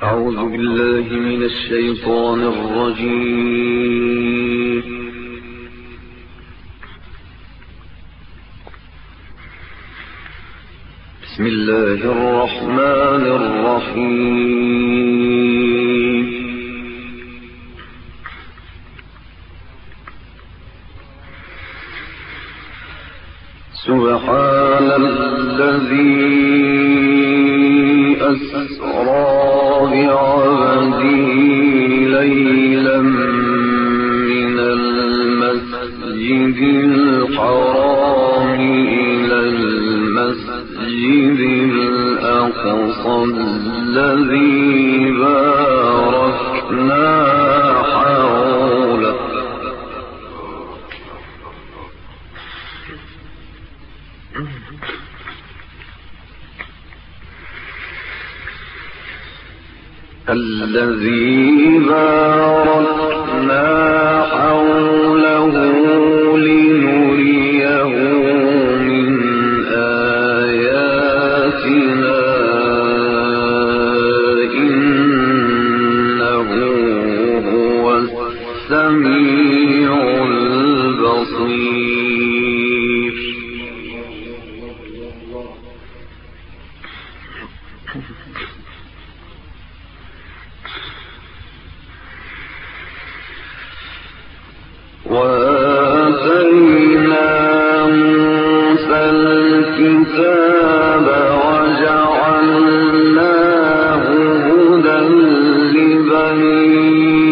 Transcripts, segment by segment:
أعوذ بالله من الشيطان الرجيم. بسم الله الرحمن الرحيم. سبحان الذي أسرى بعبده ليلا من المسجد الحرام إلى المسجد الأقصى الذي باركنا حوله لنريه من آياتنا إنه هو السميع البصير. وآتينا موسى الكتاب وجعلناه هدى لبني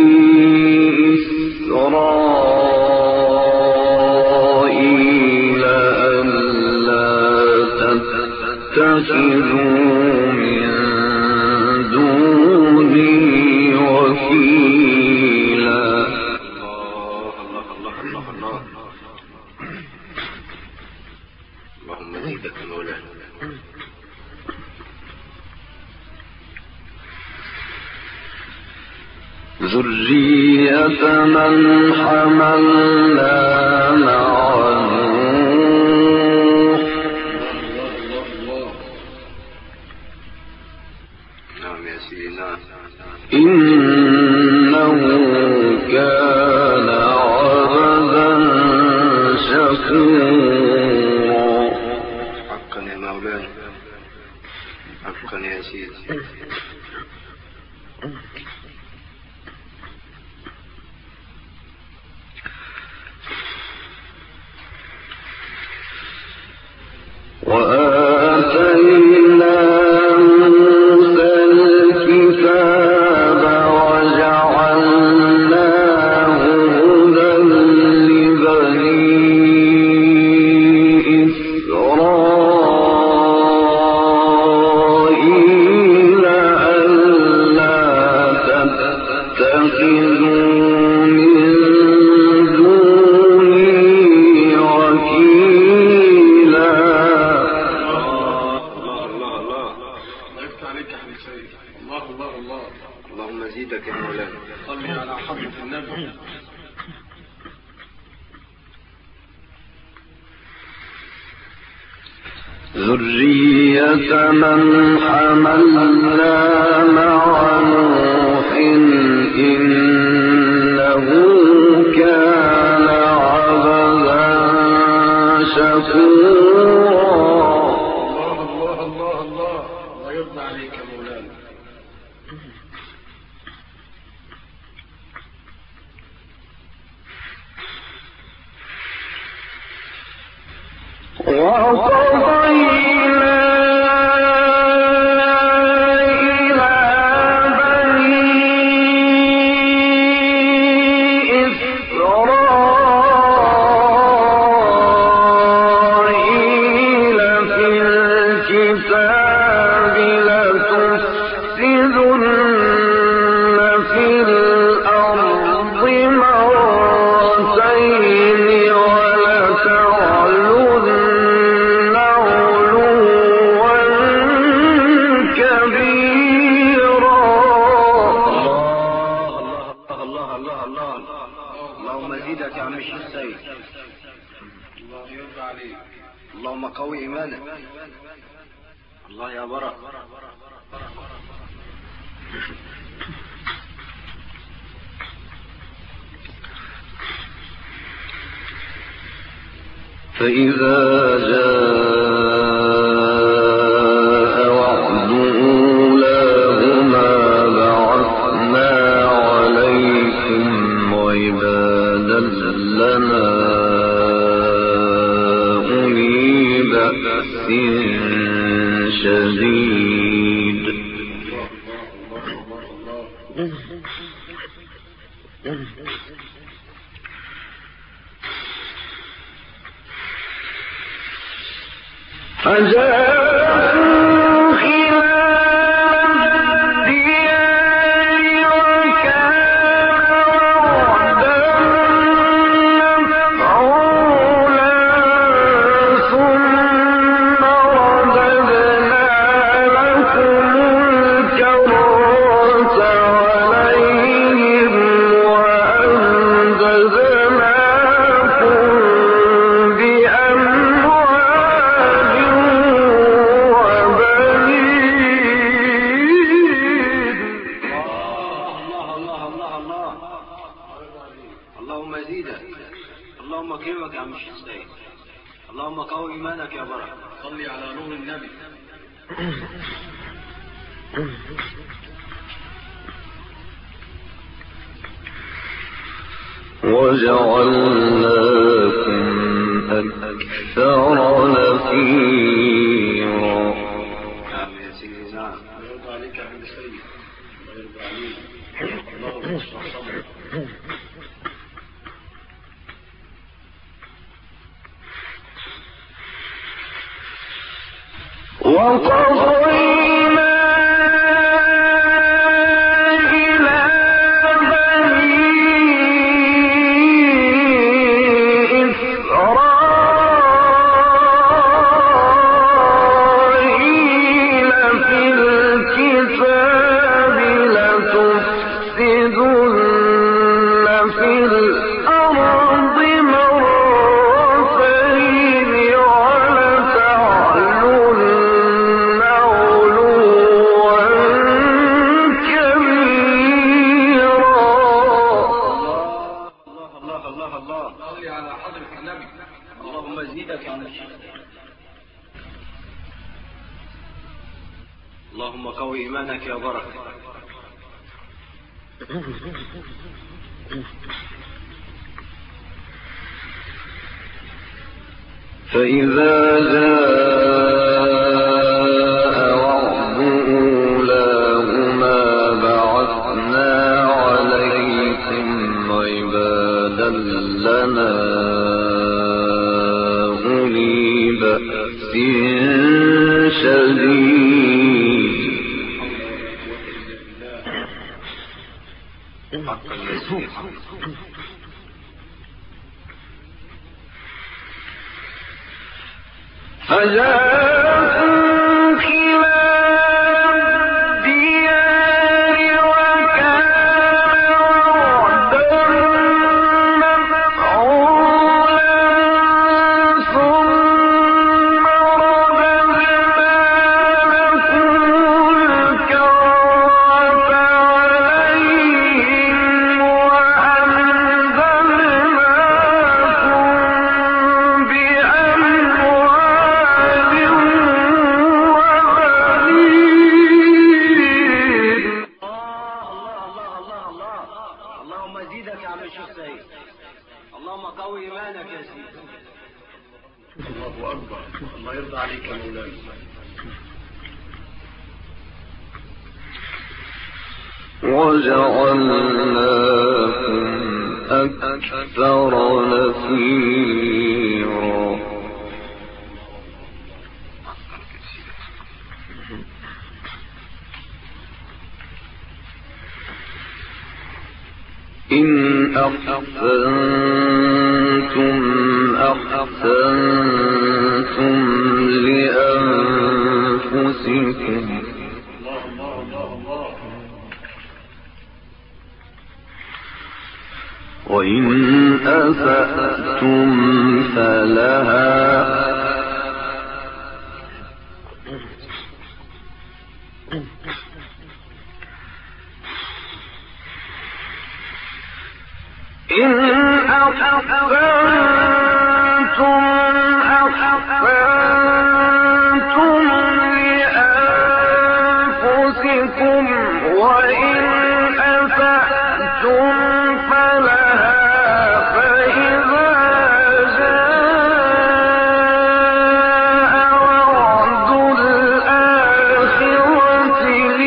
إسرائيل ألا تتخذوا من دوني وكيلا. اللهم زيدك مولانا. ذرية من حملنا مع نوح. نعم يا سيدنا. إنه كان عبدا شكورا. حقا يا مولانا، حقا يا سيدي. وآتينا موسى الكتاب وجعلناه هدى لبني إسرائيل ألا تتخذوا من دوني وكيلا. اللهم زيدك يا مولانا. صل على حضرة النبي. ذرية من حملنا مع نوح إنه كان عبدا شكورا. الله يرضى عليك يا مولانا. وقضينا إلى بني إسرائيل في الكتاب لتفسدن في الأرض مرتين ولتعلن علوا كبيرا. الله. اللهم زيدك يا عم الشيخ السيد. الله يرضى عليك. اللهم قوي إيمانك. الله يا برا. فإذا جاء وعد أولاهما بعثنا عليكم عبادا لنا أولي بأس شديد فجاءوا خلال الديار وكان وعدا مفعولا ثم رددنا لكم الكرة عليهم وأمددناكم اللهم كرمك يا عم الشيخ سيد. اللهم قوي ايمانك يا بركه. صلي على نور النبي. وجعلناكم أكثر نفيرا. نعم يا سيدي. نعم. يرضى عليك يا عم السيد. ويرضى عليك. اللهم اشرح صدرك. وقضينا إلى بني إسرائيل في الكتاب لتفسدن في الأرض مرتين ولتعلن علوا كبيرا. الله الله الله. صلي على حضرة النبي. اللهم زيدك يا عم الشيخ. اللهم قوي ايمانك يا بركه. فإذا جاء وعد أولاهما بعثنا عليكم عبادا لنا أولي بأس شديد. حقا يا سيدي. فجاءوا خلال الديار وكان وعدا مفعولا ثم رددنا لكم الكرة عليهم وأمددناكم اللهم زيدك يا عم الشيخ سيد. اللهم قوي ايمانك يا سيدي. الله أكبر. الله يرضى عليك يا مولاي. وجعلناكم أكثر نفيرا. إن أحسنتم أحسنتم لأنفسكم وإن أسأتم فلها إن أحسنتم أحسنتم لأنفسكم وإن أسأتم فلها فإذا جاء وعد الآخرة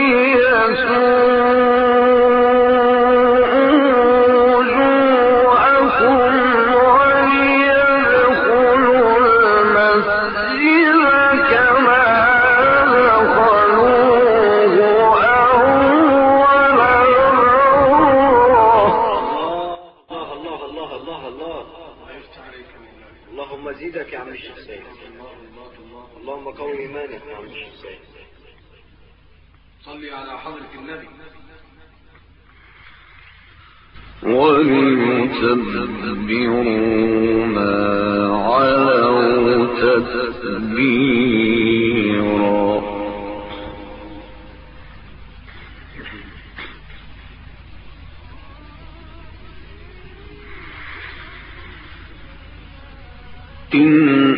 اللهم زيدك يا عم الشيخ سيد. اللهم قوي إيمانك يا عم الشيخ سيد. صلي على حضرة النبي. وليتبروا ما علوا تتبيرا. إن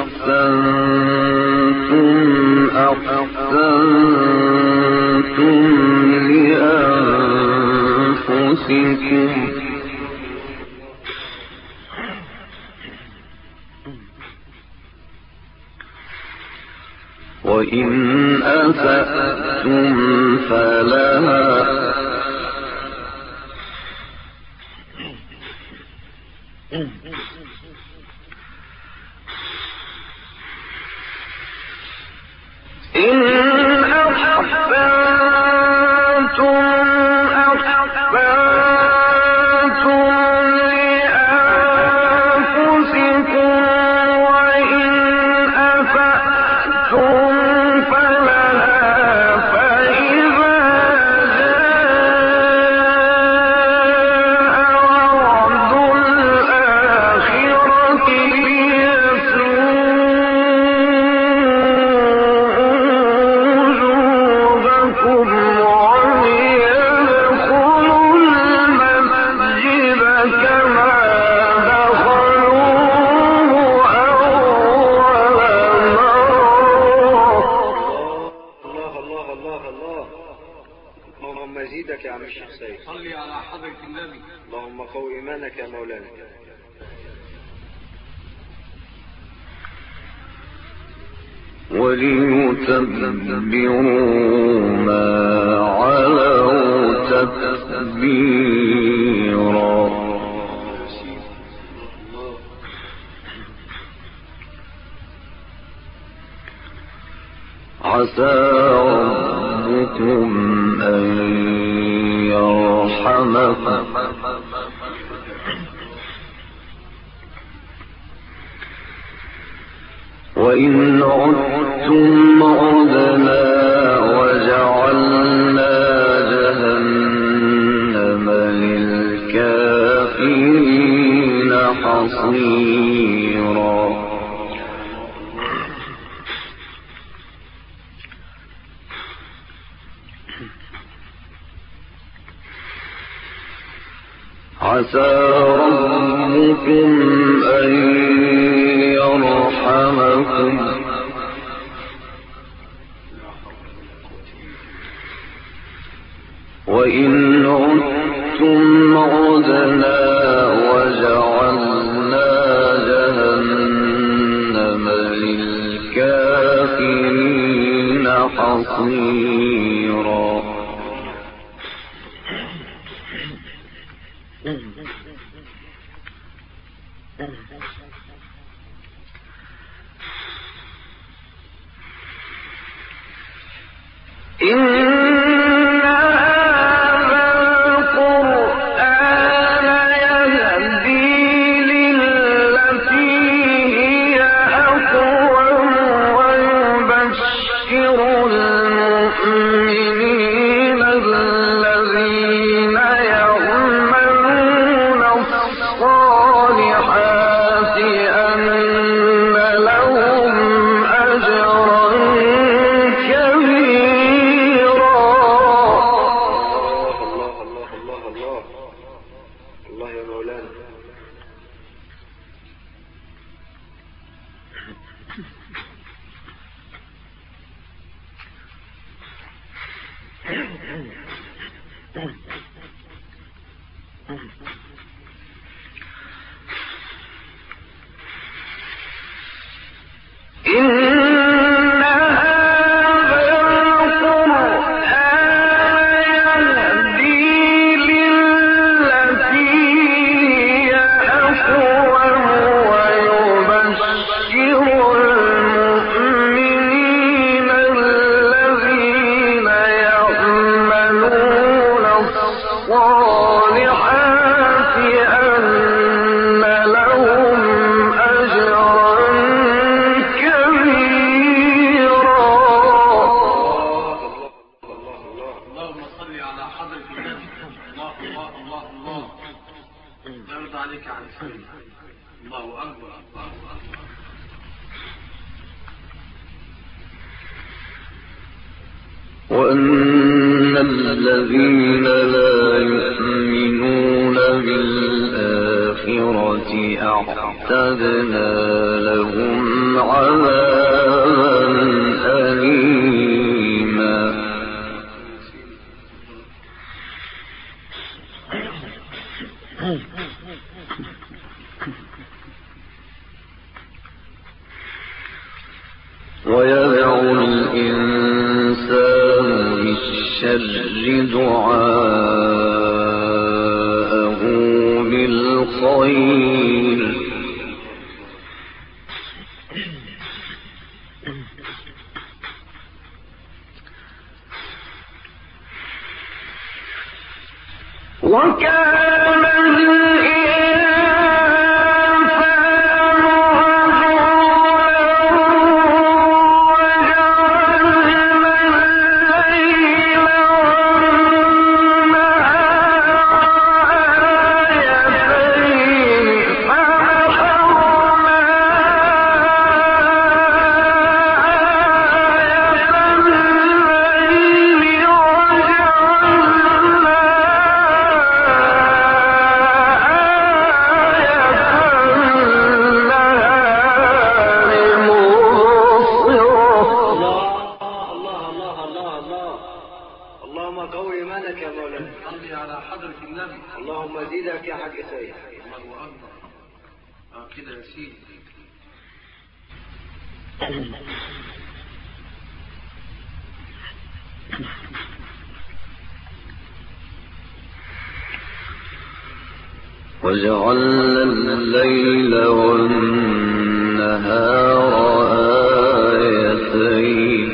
أحسنتم أحسنتم لأنفسكم وإن أسأتم فلها إن أحسنتم أحسنتم لأنفسكم وإن أسأتم فلها فإذا جاء وعد الآخرة يا عم الشيخ سيد. صلي على حضرة النبي. اللهم قوي إيمانك يا مولانا. وليتبروا ما علوا تتبيرا. عسى ربكم أن يرحمكم وإن عدتم عدنا وجعلنا جهنم للكافرين حصيرا. عسى ربكم أن يرحمكم وإن عدتم عدنا وجعلنا جهنم للكافرين حصيرا. إن هذا القرآن يهدي للتي هي أقوم ويبشر المؤمنين وأن الذين لا يؤمنون بالآخرة أعتدنا لهم عذابا أليما. ويدعو الإنسان بالشر دعاءه بالخير وكان وجعلنا الليل والنهار آيتين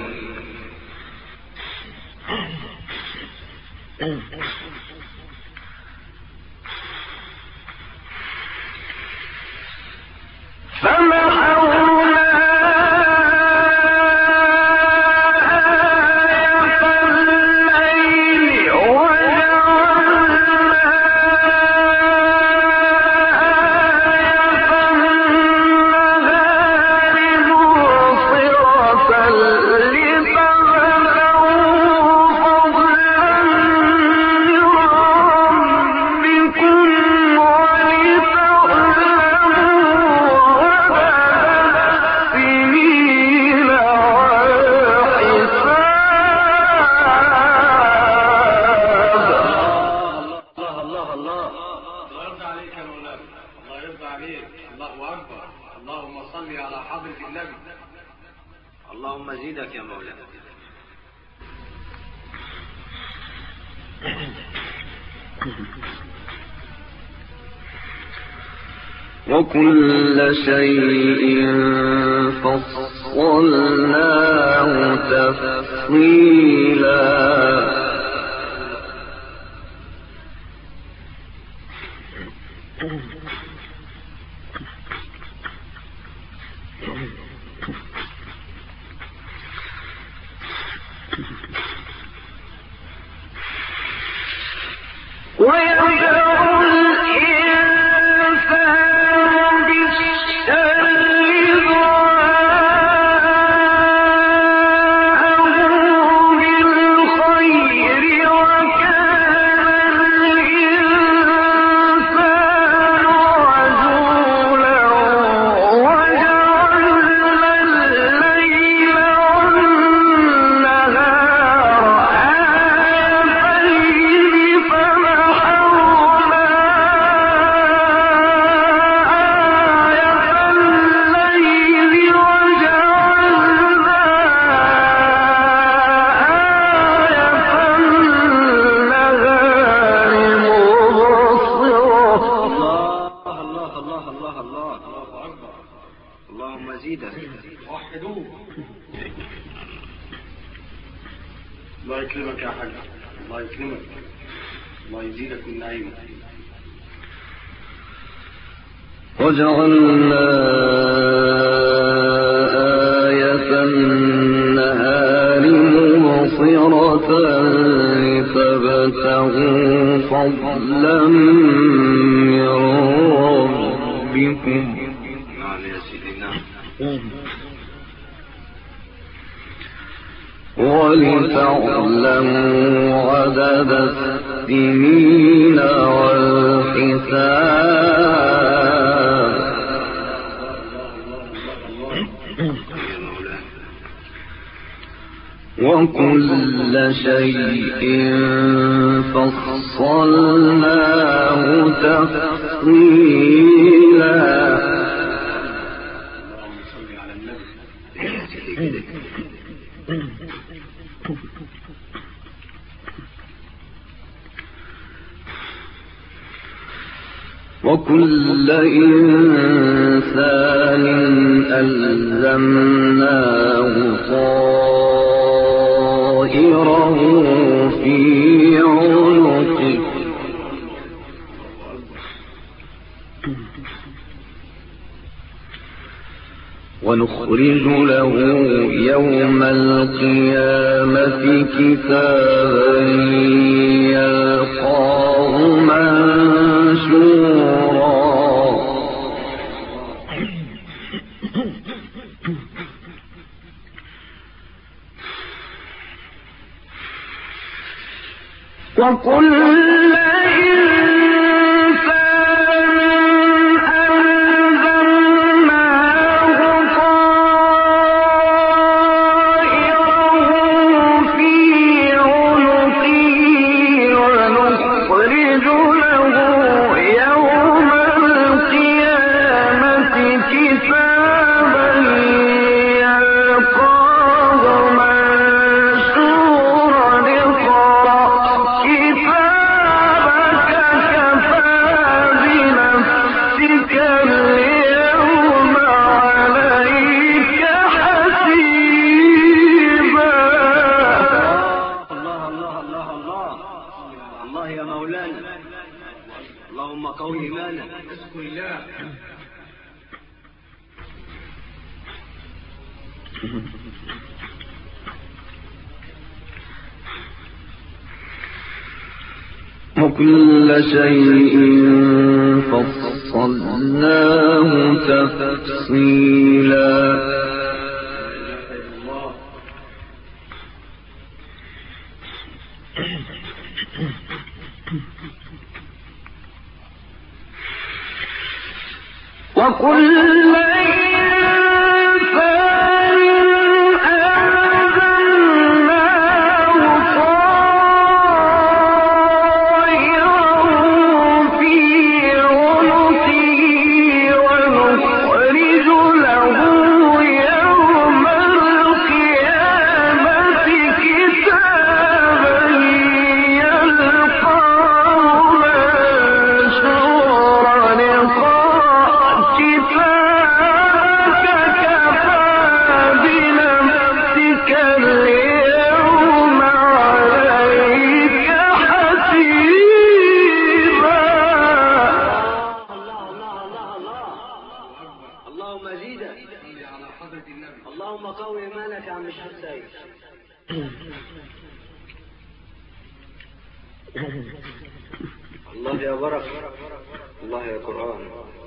اللهم زيدك يا مولانا. وكل شيء فصلناه تفصيلا وحدوه. الله يكرمك يا حاج، الله يكرمك، الله يزيدك من نعيمه. وجعلنا آية النهار مبصرة لتبتغوا فضلا من ربكم. نعم يا سيدي نعم. ولتعلموا عدد السنين والحساب وكل شيء فصلناه تفصيلا. اللهم صل على النبي. وكل إنسان ألزمناه طائره في عنقه ونخرج له يوم القيامة كتابا يلقاه منشورا. وكل وكل شيء فصلناه تفصيلا. وكل الله يا بركة، الله يا قرآن.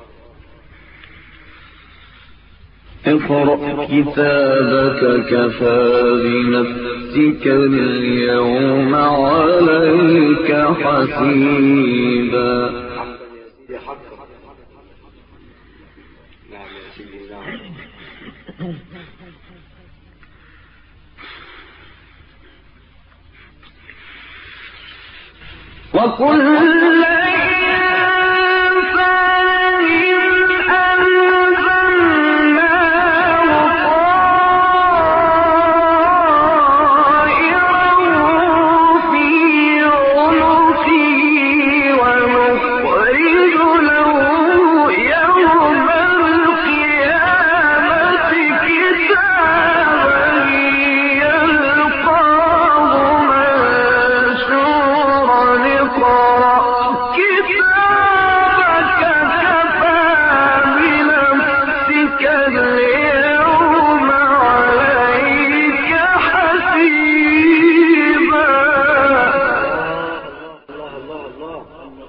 اقرأ كتابك كفى بنفسك اليوم عليك حسيبا. نعم يا سيدي نعم. وكل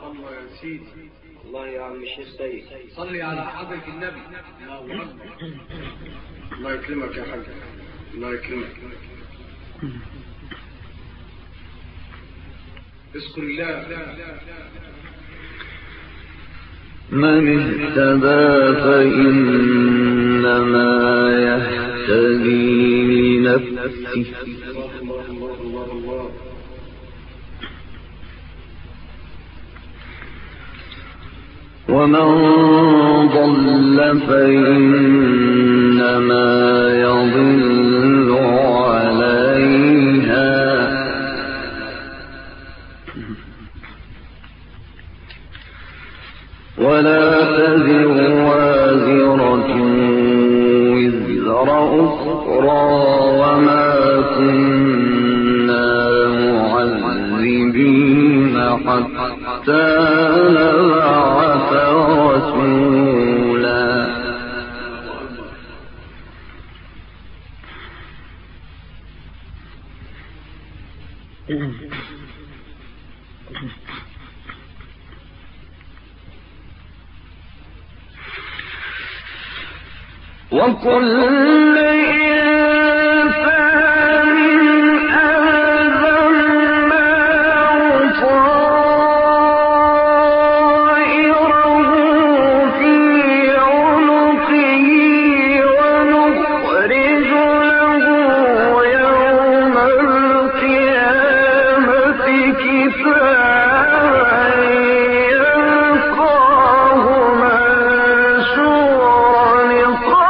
الله يا سيدي. الله يا عم الشيخ سيد. صلي على حضرة النبي. الله أكبر. الله يكرمك يا حاج. الله يكرمك. اذكر الله. من اهتدى فإنما يهتدي لنفسه ومن ضل فإنما يضل عليها ولا تزر وازرة وزر أخرى وما كنا معذبين حتى نبعث رسولا. وكل إنسان ألزمناه طائره في عنقه ونخرج له يوم القيامة كتابا يلقاه منشورا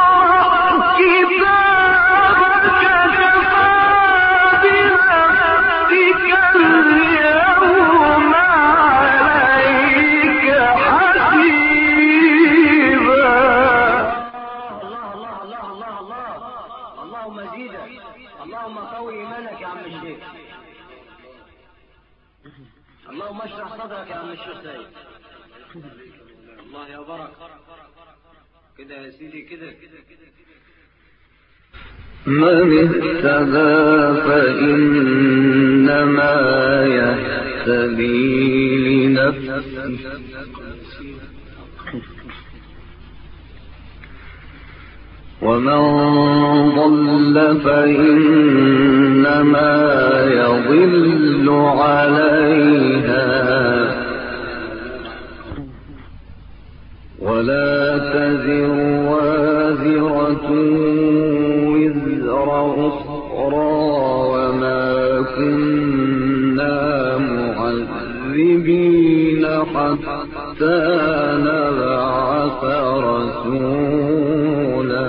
اللهم قوي ايمانك يا عم الشيخ. اللهم اشرح صدرك يا عم الشيخ سيد. الله يا بركه كده يا سيدي كده. من اهتدى فإنما يهتدي لنفسه ومن ضل فإنما يضل عليها ولا تزر وازرة وزر أخرى وما كنا معذبين حتى نبعث رسولا.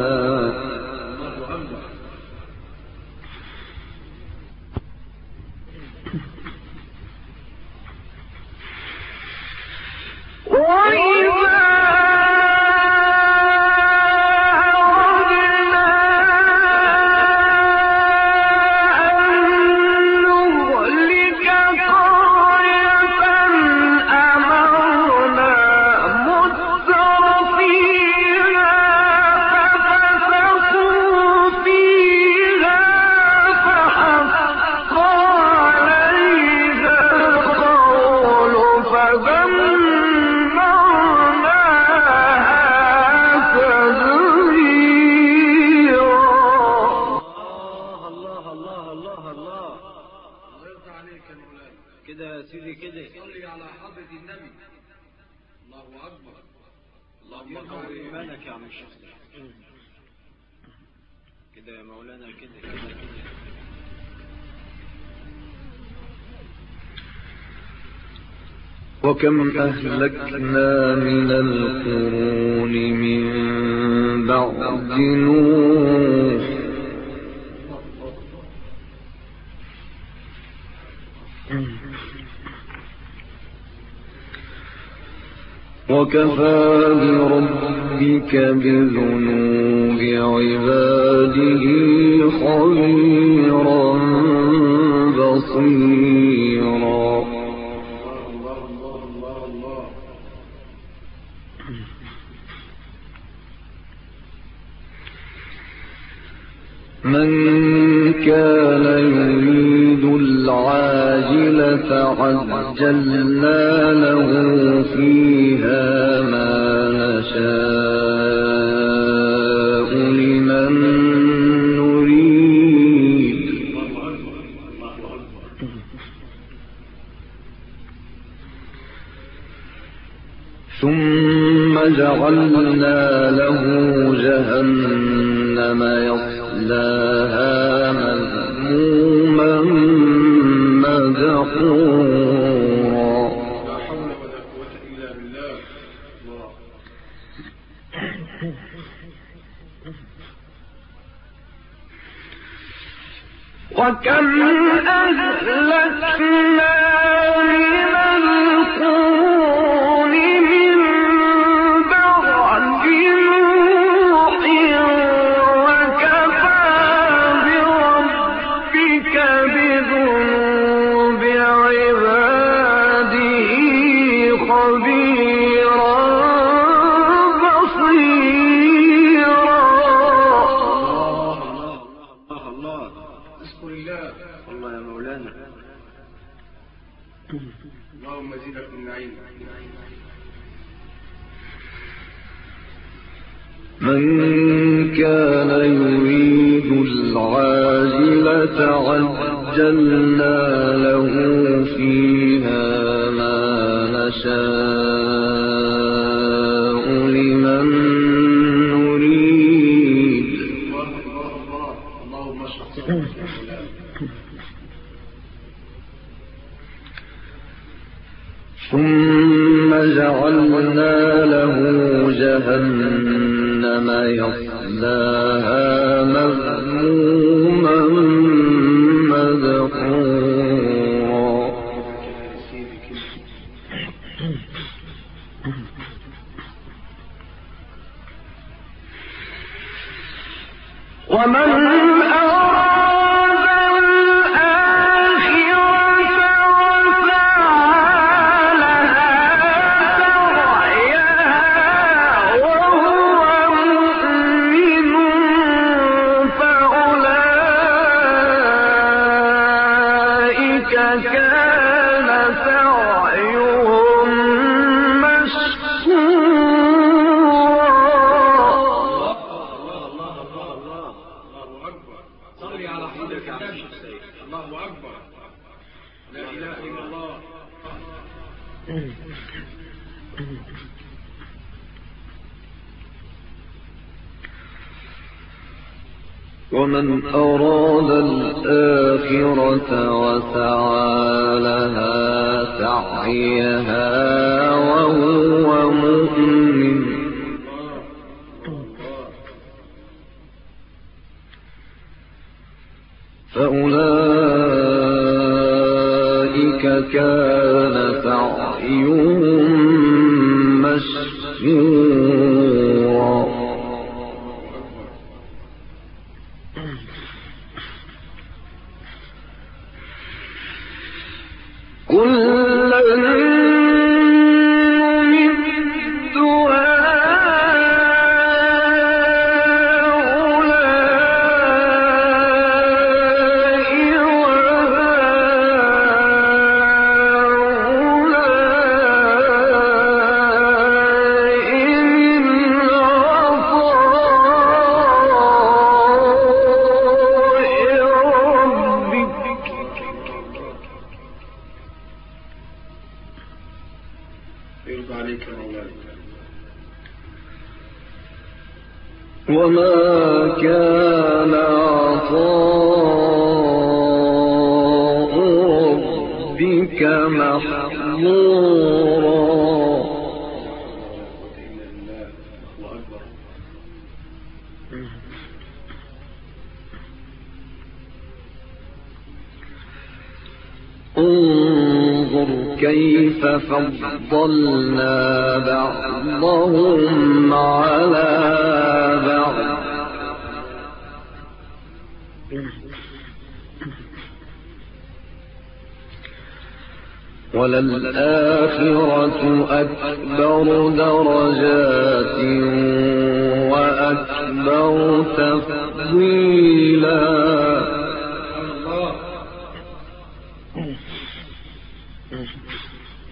كده يا سيدي كده. صلي على حضرة النبي. الله أكبر. اللهم قوي ايمانك يا عم الشيخ كده يا مولانا كده كده كده. وكم أهلكنا من القرون من بعد نوح وكفى بربك بذنوب عباده خبيرا بصيرا. من كان يريد العاجل العاجلة عجلنا له فيها ما نشاء لمن نريد ثم جعلنا له جهنم يصلاها مذموما مدحورا. لا حول ولا قوة إلا بالله. وكم أهلكنا من القرون من بعد نوح وكفى بربك بذنوب عباده خبيرا بصيرا. الله اذكر الله. والله يا مولانا. اللهم زدك من نعيم. من كان يريد العاجلة عجلنا له فيها ما نشاء لمن نريد اللهم اشرح صدري. ثم جعلنا له جهنم يصلاها مذموما مدحورا. ومن ومن أراد الآخرة وسعى لها سعيها وهو مؤمن فأولئك كان سعيهم مشكورا. وما كان عطاء ربك محظورا. انظر كيف فضلنا بعضهم على بعض وللآخرة أكبر درجات وأكبر تفضيلا.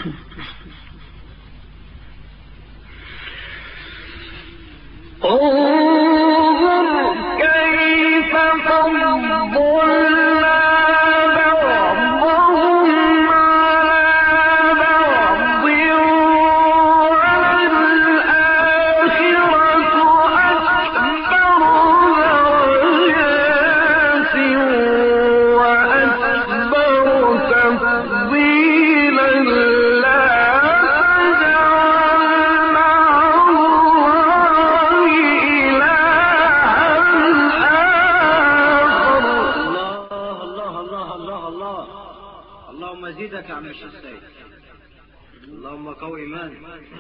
اللهم زيدك يا عم الشيخ سيد. اللهم قوي إيماني.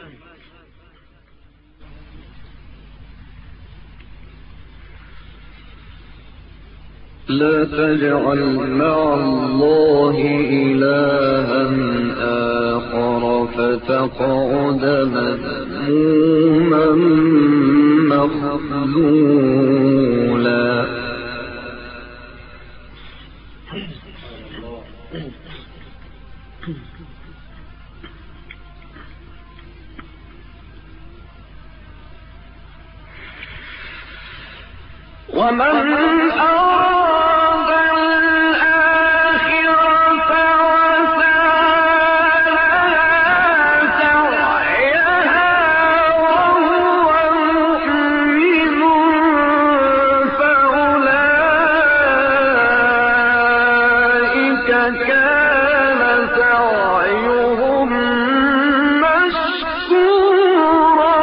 لا تجعل مع الله إلها آخر فتقعد مذموما مخذولا. ومن أراد الآخرة وسعى سعيها وهو مؤمن فأولئك كان سعيهم مشكورا.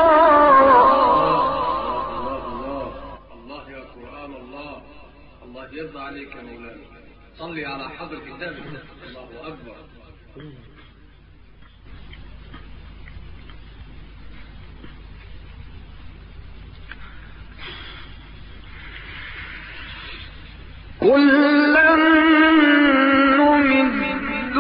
الله يرضى عليك يا مولانا. صلي على حضرة النبي. الله أكبر. كلا نمد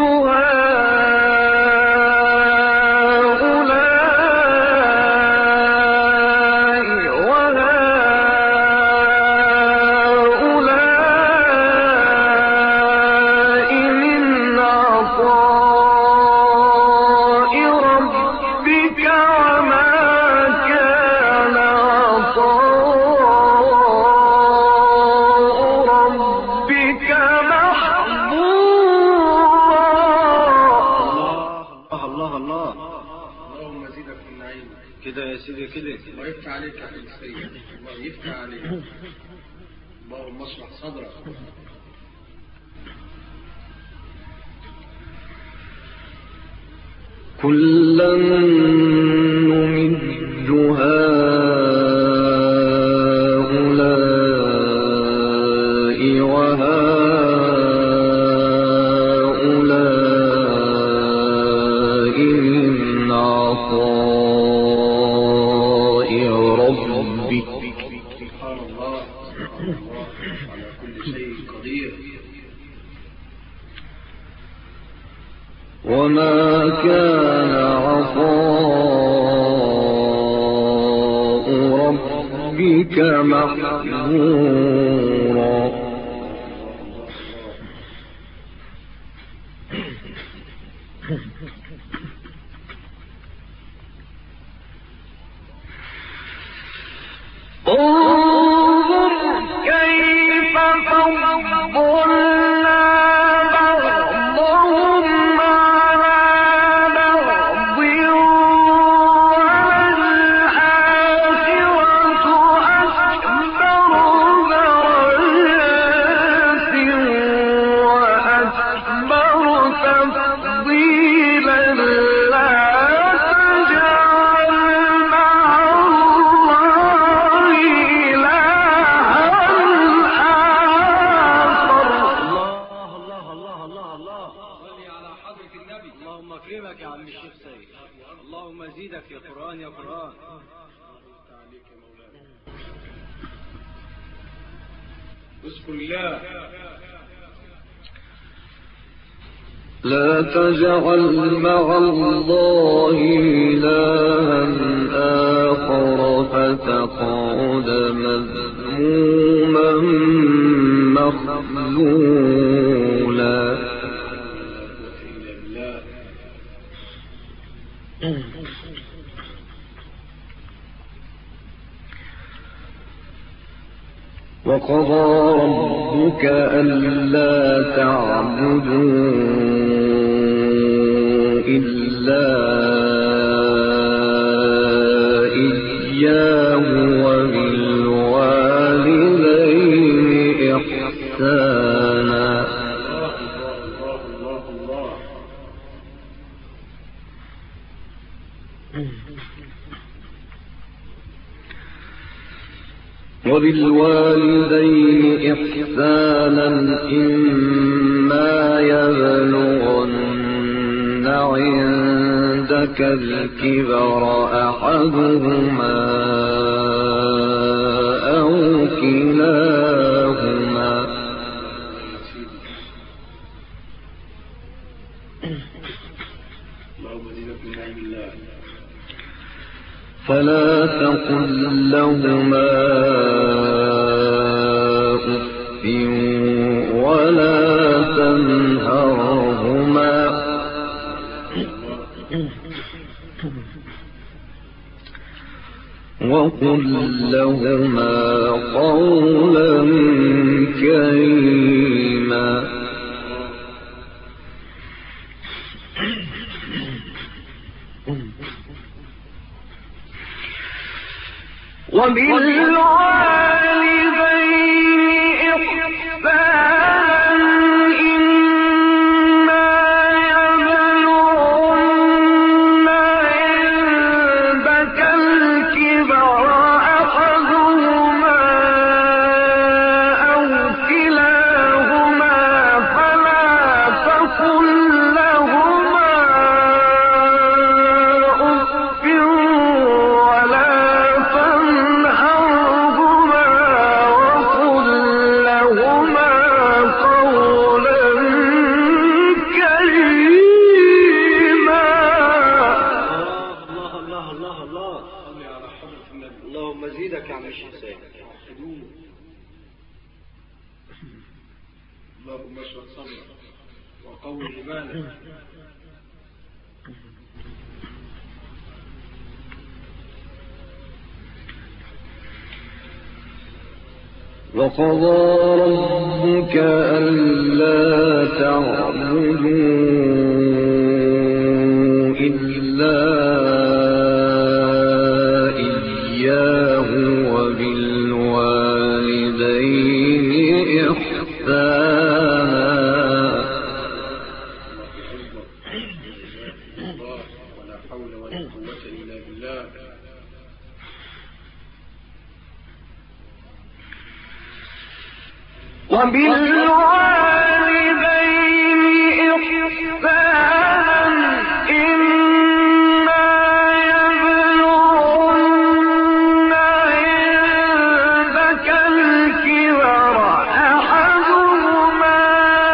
كده يا سيدي كده. الله يفتح عليك يا أخي السيد. الله يفتح عليك. اللهم اشرح صدرك. كلا نمد هؤلاء وهؤلاء من عطاء ربك. سبحان الله. على كل شيء قدير. وما كان عطاء ربك محظورا. انظر كيف فضلنا بعضهم على بعض والآخرة أكبر درجات وأكبر تفضيلا. لا تجعل مع الله إلها آخر. الله. صلي على حضرة النبي. اللهم اكرمك يا عم الشيخ سيد. اللهم زيدك يا قرآن يا قرآن. عليك يا مولانا. اذكر الله. لا تجعل مع الله إلها آخر فتقعد مذموما مخذولا. وقضى ربك ألا تعبدوا إلا إياه وبالوالدين إحسانا. وبالوالدين إحسانا إما يبلغن عندك الكبر أحدهما أو كلاهما فلا تقل لهما أف ولا تنهرهما وقل لهما قولا كريما. وبالوالدين إحسانا إما يبلغن عندك الكبر أحدهما أو كلاهما فلا تقل لهما أف ولا تنهرهما وقل لهما قولا كريما. الله الله الله الله. اللهم زيدك يا عم الشيخ سيد. اللهم اشرح صدرك وقوي ايمانك. وقضى ربك ألا تعبدوا إلا إياه وبالوالدين إحسانا. ولا حول ولا قوة إلا بالله. وبالوالدين إحسانا إما يبلغن عندك الكبر أحدهما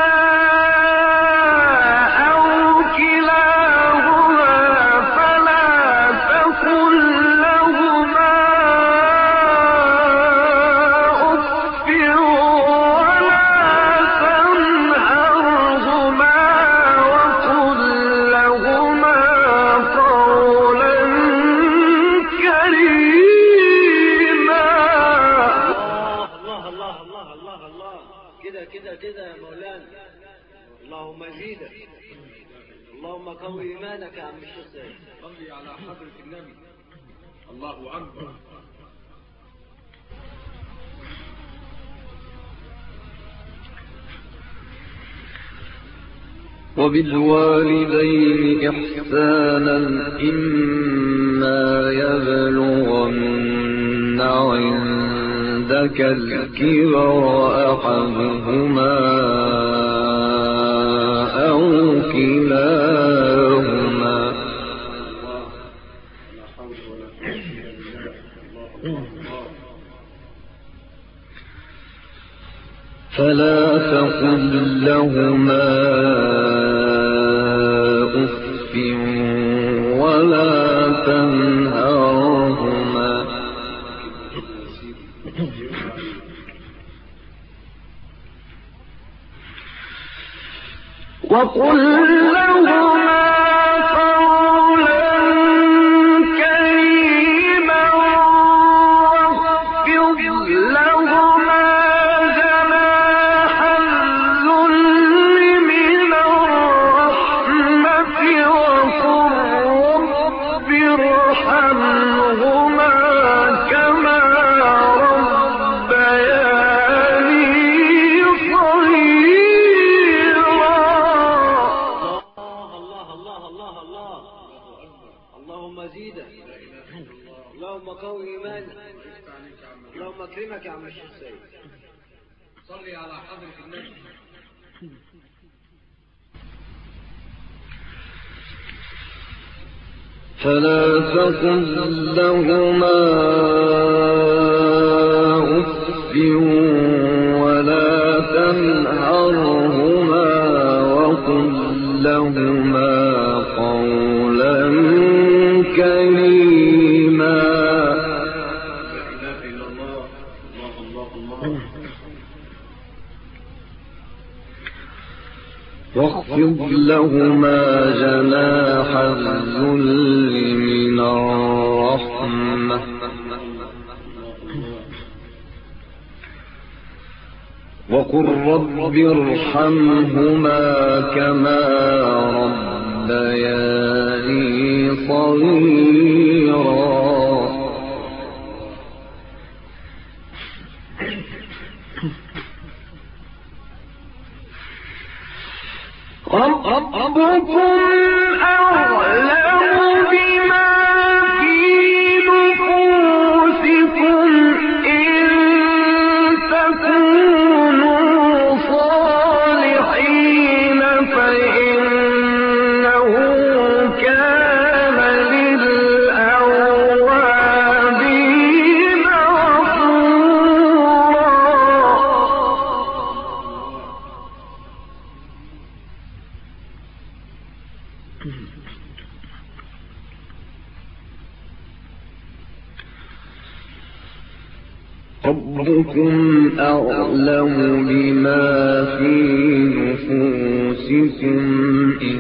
أو كلاهما فلا تقل لهما أف كده يا مولانا. اللهم زيدك. اللهم قوي ايمانك يا عم الشيخ سيد. صلي على حضرة النبي. الله اكبر. وبالوالدين إحسانا إما يبلغن عندك الكبر أحدهما أو كلاهما فلا تقل لهما أف ولا تنهرهما وقل لهما قولا الله الله. اللهم زيده، اللهم قوي ايمانك، اللهم اكرمك يا عم الشيخ سيد. صلي على حضرة النبي. فلا تقل لهما أف ولا تنهرهما وقل لهما قولا كريما. واخفض لهما جناح الذل من الرحمة وقل رب ارحمهما كما ربياني صغيرا. ربكم أعلم بما في نفوسكم إن تكونوا صالحين فإنه كان للأوابين غفورا. ربكم أعلم بما في نفوسكم إن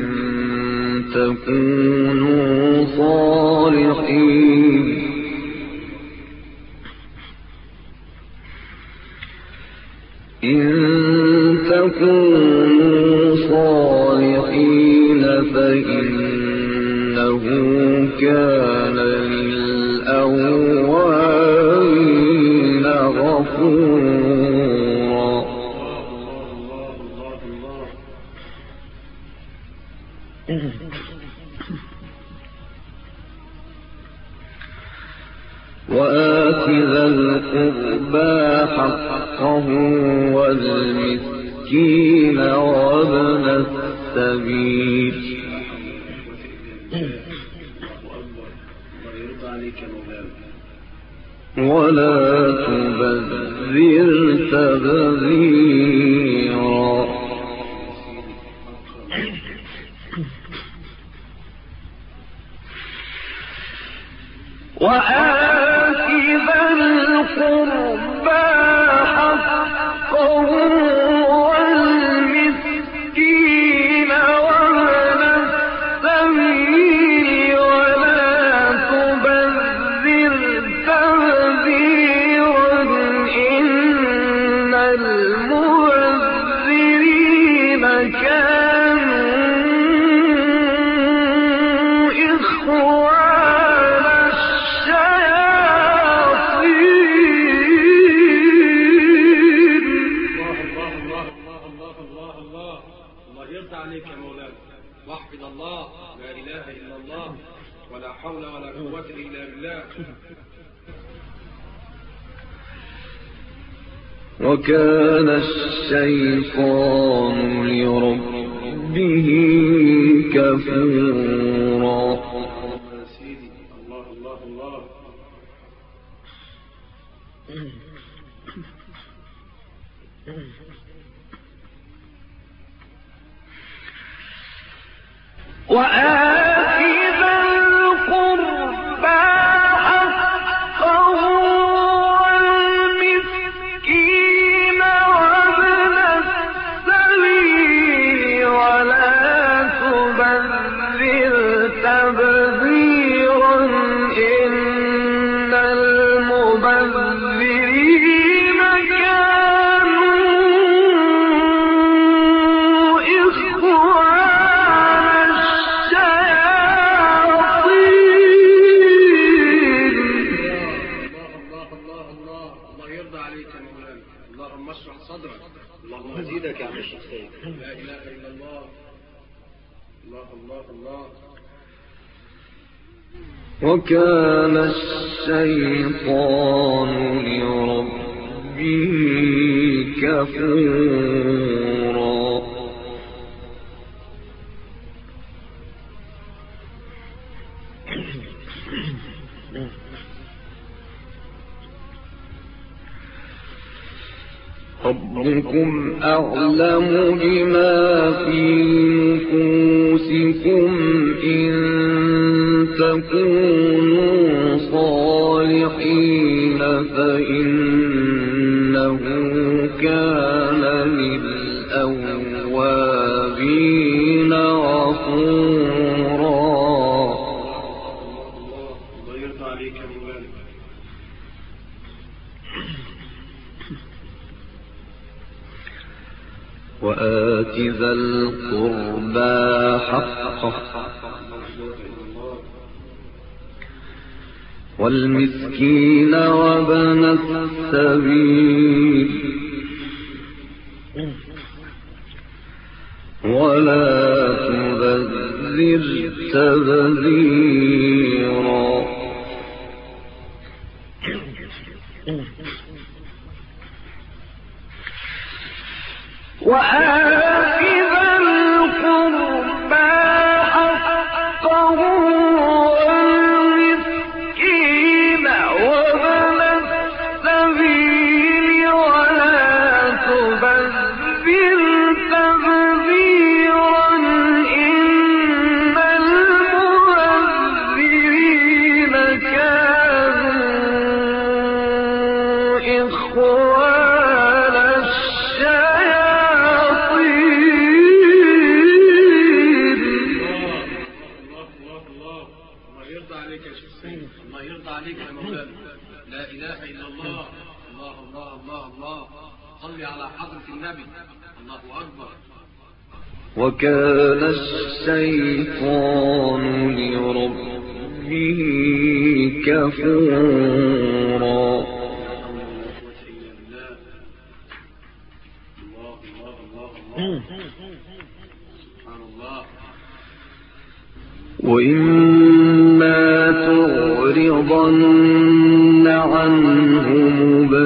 تكونوا صالحين فإنه كان للأوابين غفورا. وآت ذا القربى حقه والمسكين وابن السبيل ولا تبذر تبذيرا. وآت ذا القربى حقه والمسكين وابن السبيل ولا تبذر تبذيرا إن المبذرين كانوا إخوان الشياطين. الله يرضى عليك يا مولانا. واحمد الله، لا إله إلا الله، ولا حول ولا قوة إلا بالله. وكان الشيطان لربه كفورا. الله الله الله. وآت ذا القربى حقه والمسكين وابن السبيل ولا تبذر تبذيرا إن المبذرين كانوا إخوان الشياطين. الله يرضى عليك يا مولانا. اللهم اشرح صدرك. اللهم زيدك يا عم الشيخ سيد. لا إله إلا الله. الله الله الله. وكان الشيطان لربه كفورا ربكم أعلم بما في نفوسكم إن تكونوا صالحين فإنه كان للأوابين غفورا. الله يرضى عليك يا مولانا. وآت ذا القربى حقه والمسكين وابن السبيل ولا تبذر تبذيرا. وآت ذا القربى حقه والمسكين وابن السبيل ولا تبذر تبذيرا إن المبذرين كانوا إخوان الله يرضى عليك يا مولانا. لا إله إلا الله. الله الله الله الله. صل على حضرة النبي. الله أكبر. وكان الشيطان لربه كفورا. سبحان الله. وإما تعرضن عنهم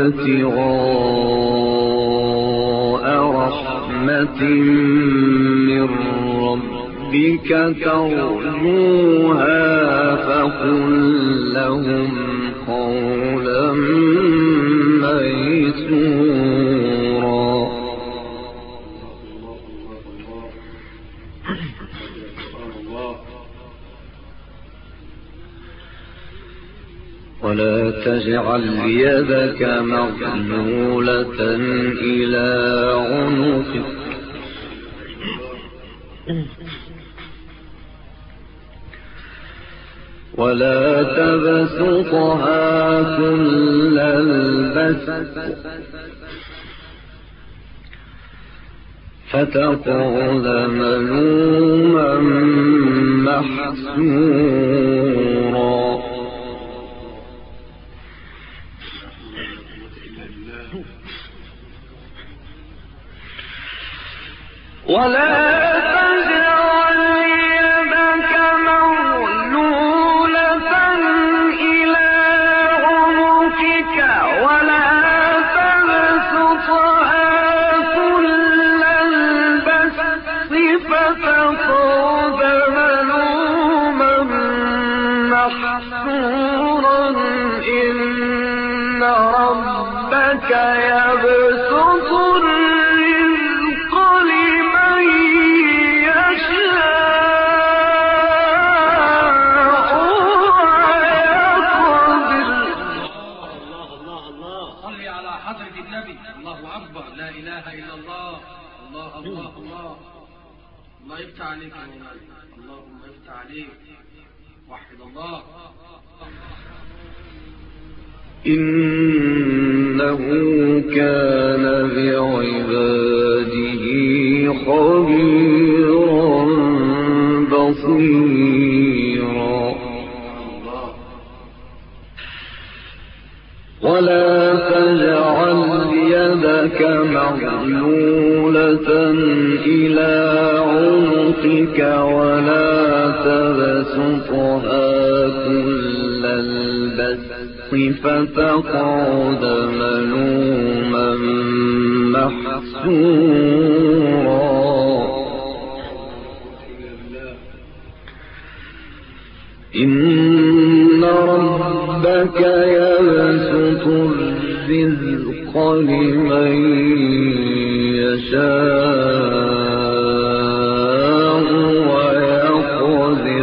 ابتغاء رحمة من ربك ترجوها فقل لهم قولا ميسورا. ولا تجعل يدك مغلولة إلى عنقك ولا تبسطها كل البسط فتقعد ملوما محسورا. ولا تجعل يدك مغلولة إلى عنقك ولا تبسطها كل البسط فتقعد ملوما محسورا إن ربك يبسط الله يفتح عليك يا مولانا. اللهم يفتح عليك. وحد الله. إنه كان بعباده خبيرا بصيرا. ولا تجعل يدك مغلولة إلى عنقك ولا تبسطها كل البسط فتقعد ملوما محسورا إن ربك يبسط الرزق لمن يشاء ويقدر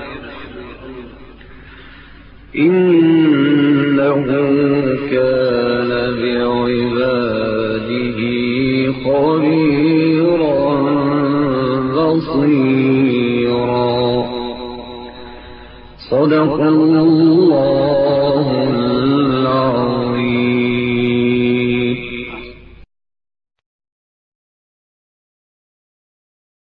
إنه كان بعباده خبيرا بصيرا صدق الله